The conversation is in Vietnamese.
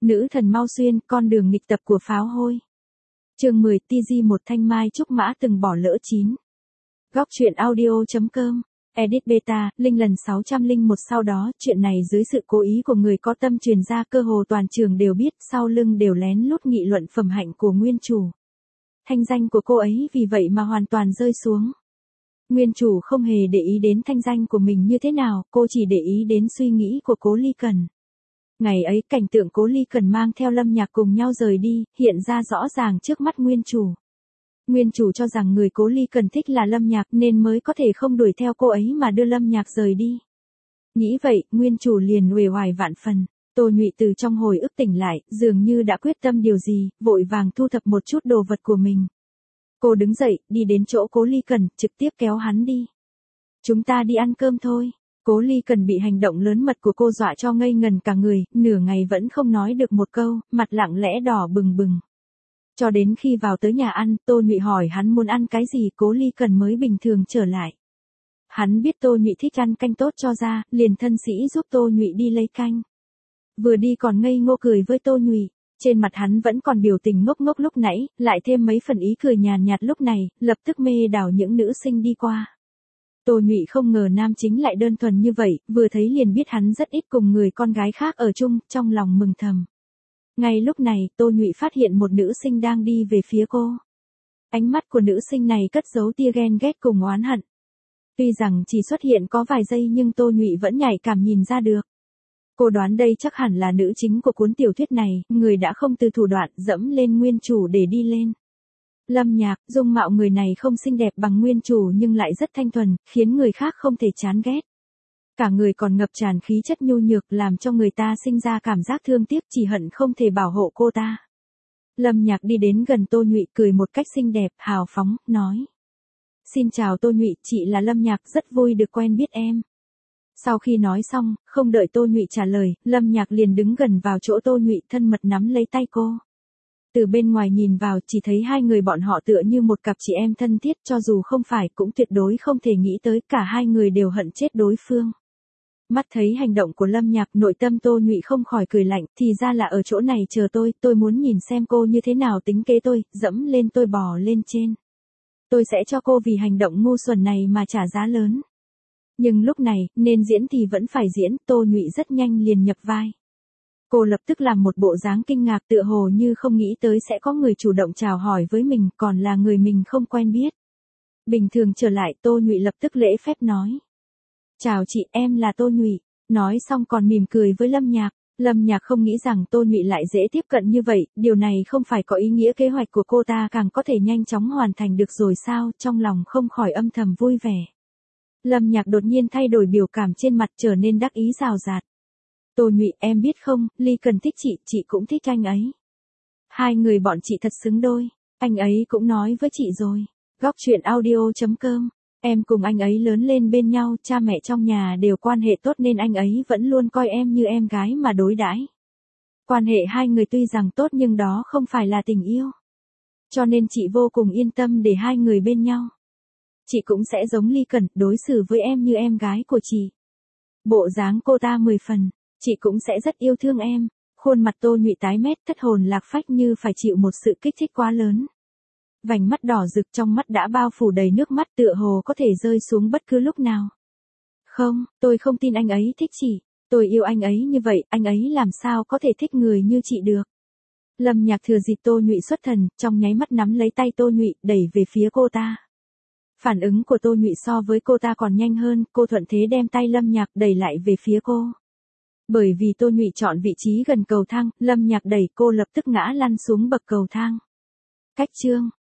Nữ thần Mao Xuyên, con đường nghịch tập của pháo hôi. Chương 10, TG một thanh mai trúc mã từng bỏ lỡ 9. Góc truyện audio.com. Edit beta, Linh lần 601. Sau đó, chuyện này dưới sự cố ý của người có tâm truyền ra, cơ hồ toàn trường đều biết, sau lưng đều lén lút nghị luận phẩm hạnh của nguyên chủ. Thanh danh của cô ấy vì vậy mà hoàn toàn rơi xuống. Nguyên chủ không hề để ý đến thanh danh của mình như thế nào, cô chỉ để ý đến suy nghĩ của Cố Ly Cần. Ngày ấy, cảnh tượng Cố Ly Cần mang theo Lâm Nhạc cùng nhau rời đi, hiện ra rõ ràng trước mắt nguyên chủ. Nguyên chủ cho rằng người Cố Ly Cần thích là Lâm Nhạc nên mới có thể không đuổi theo cô ấy mà đưa Lâm Nhạc rời đi. Nghĩ vậy, nguyên chủ liền uể oải vạn phần. Tô Nhụy từ trong hồi ức tỉnh lại, dường như đã quyết tâm điều gì, vội vàng thu thập một chút đồ vật của mình. Cô đứng dậy, đi đến chỗ Cố Ly Cần, trực tiếp kéo hắn đi. Chúng ta đi ăn cơm thôi. Cố Ly Cần bị hành động lớn mật của cô dọa cho ngây ngần cả người, nửa ngày vẫn không nói được một câu, mặt lặng lẽ đỏ bừng bừng. Cho đến khi vào tới nhà ăn, Tô Nhụy hỏi hắn muốn ăn cái gì, Cố Ly Cần mới bình thường trở lại. Hắn biết Tô Nhụy thích ăn canh tốt cho ra, liền thân sĩ giúp Tô Nhụy đi lấy canh. Vừa đi còn ngây ngô cười với Tô Nhụy, trên mặt hắn vẫn còn biểu tình ngốc ngốc lúc nãy, lại thêm mấy phần ý cười nhàn nhạt lúc này, lập tức mê đảo những nữ sinh đi qua. Tô Nhụy không ngờ nam chính lại đơn thuần như vậy, vừa thấy liền biết hắn rất ít cùng người con gái khác ở chung, trong lòng mừng thầm. Ngay lúc này, Tô Nhụy phát hiện một nữ sinh đang đi về phía cô. Ánh mắt của nữ sinh này cất giấu tia ghen ghét cùng oán hận. Tuy rằng chỉ xuất hiện có vài giây nhưng Tô Nhụy vẫn nhạy cảm nhìn ra được. Cô đoán đây chắc hẳn là nữ chính của cuốn tiểu thuyết này, người đã không từ thủ đoạn dẫm lên nguyên chủ để đi lên. Lâm Nhạc, dung mạo người này không xinh đẹp bằng nguyên chủ nhưng lại rất thanh thuần, khiến người khác không thể chán ghét. Cả người còn ngập tràn khí chất nhu nhược làm cho người ta sinh ra cảm giác thương tiếc, chỉ hận không thể bảo hộ cô ta. Lâm Nhạc đi đến gần Tô Nhụy cười một cách xinh đẹp, hào phóng, nói. Xin chào Tô Nhụy, chị là Lâm Nhạc, rất vui được quen biết em. Sau khi nói xong, không đợi Tô Nhụy trả lời, Lâm Nhạc liền đứng gần vào chỗ Tô Nhụy thân mật nắm lấy tay cô. Từ bên ngoài nhìn vào chỉ thấy hai người bọn họ tựa như một cặp chị em thân thiết, cho dù không phải cũng tuyệt đối không thể nghĩ tới, cả hai người đều hận chết đối phương. Mắt thấy hành động của Lâm Nhạc, nội tâm Tô Nhụy không khỏi cười lạnh, thì ra là ở chỗ này chờ tôi muốn nhìn xem cô như thế nào tính kế tôi, dẫm lên tôi bò lên trên. Tôi sẽ cho cô vì hành động ngu xuẩn này mà trả giá lớn. Nhưng lúc này, nên diễn thì vẫn phải diễn, Tô Nhụy rất nhanh liền nhập vai. Cô lập tức làm một bộ dáng kinh ngạc tựa hồ như không nghĩ tới sẽ có người chủ động chào hỏi với mình, còn là người mình không quen biết. Bình thường trở lại, Tô Nhụy lập tức lễ phép nói. Chào chị, em là Tô Nhụy. Nói xong còn mỉm cười với Lâm Nhạc. Lâm Nhạc không nghĩ rằng Tô Nhụy lại dễ tiếp cận như vậy, điều này không phải có ý nghĩa kế hoạch của cô ta càng có thể nhanh chóng hoàn thành được rồi sao, trong lòng không khỏi âm thầm vui vẻ. Lâm Nhạc đột nhiên thay đổi biểu cảm trên mặt trở nên đắc ý rào rạt. Tô Nhụy, em biết không, Ly Cần thích chị cũng thích anh ấy. Hai người bọn chị thật xứng đôi, anh ấy cũng nói với chị rồi. Góc truyện audio.com. Em cùng anh ấy lớn lên bên nhau, cha mẹ trong nhà đều quan hệ tốt nên anh ấy vẫn luôn coi em như em gái mà đối đãi. Quan hệ hai người tuy rằng tốt nhưng đó không phải là tình yêu. Cho nên chị vô cùng yên tâm để hai người bên nhau. Chị cũng sẽ giống Ly Cần, đối xử với em như em gái của chị. Bộ dáng cô ta 10 phần, chị cũng sẽ rất yêu thương em. Khuôn mặt Tô Nhụy tái mét, thất hồn lạc phách như phải chịu một sự kích thích quá lớn. Vành mắt đỏ rực, trong mắt đã bao phủ đầy nước mắt, tựa hồ có thể rơi xuống bất cứ lúc nào. Không, tôi không tin anh ấy thích chị. Tôi yêu anh ấy như vậy, anh ấy làm sao có thể thích người như chị được. Lâm Nhạc thừa dịp Tô Nhụy xuất thần, trong nháy mắt nắm lấy tay Tô Nhụy, đẩy về phía cô ta. Phản ứng của Tô Nhụy so với cô ta còn nhanh hơn, cô thuận thế đem tay Lâm Nhạc đẩy lại về phía cô. Bởi vì Tô Nhụy chọn vị trí gần cầu thang, Lâm Nhạc đẩy cô lập tức ngã lăn xuống bậc cầu thang. Cách chương.